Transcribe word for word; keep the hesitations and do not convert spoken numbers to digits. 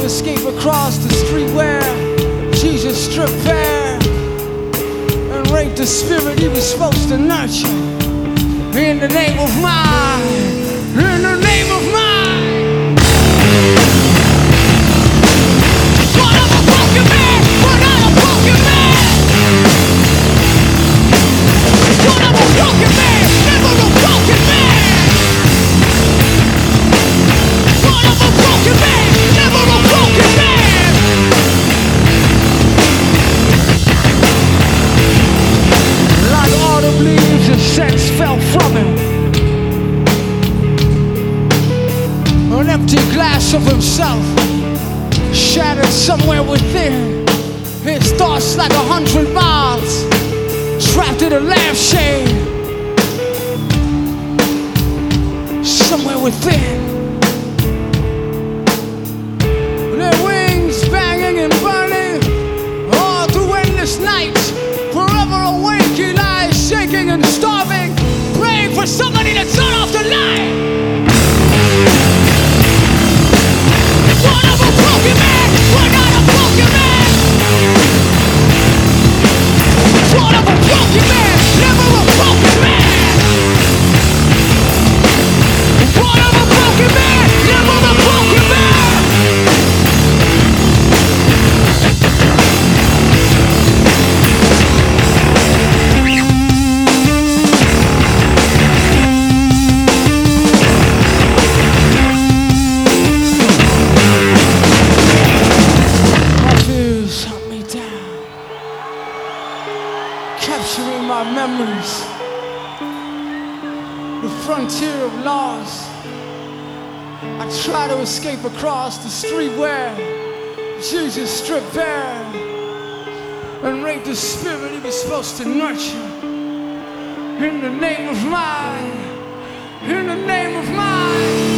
escape across the street where Jesus stripped bare and raped the spirit he was supposed to nurture. In the name of mine, in the name of mine. What of a broken man, what of a broken man. What of a broken man, never a broken man. What of a broken man, never a broken man. Like autumn leaves, a sense fell from him. An empty glass of himself, shattered somewhere within. His thoughts like a hundred miles, trapped in a lampshade. Somewhere within. Their wings banging and burning all through endless nights. Forever awake, he lies shaking and starving, praying for somebody to turn off the light. One of a broken man, we're not a broken man. One of a broken man, never a broken man. One of a broken man, never a broken man. Capturing my memories, the frontier of loss. I try to escape across the street where Jesus stripped bare and raped the spirit he was supposed to nurture. In the name of mine, in the name of mine.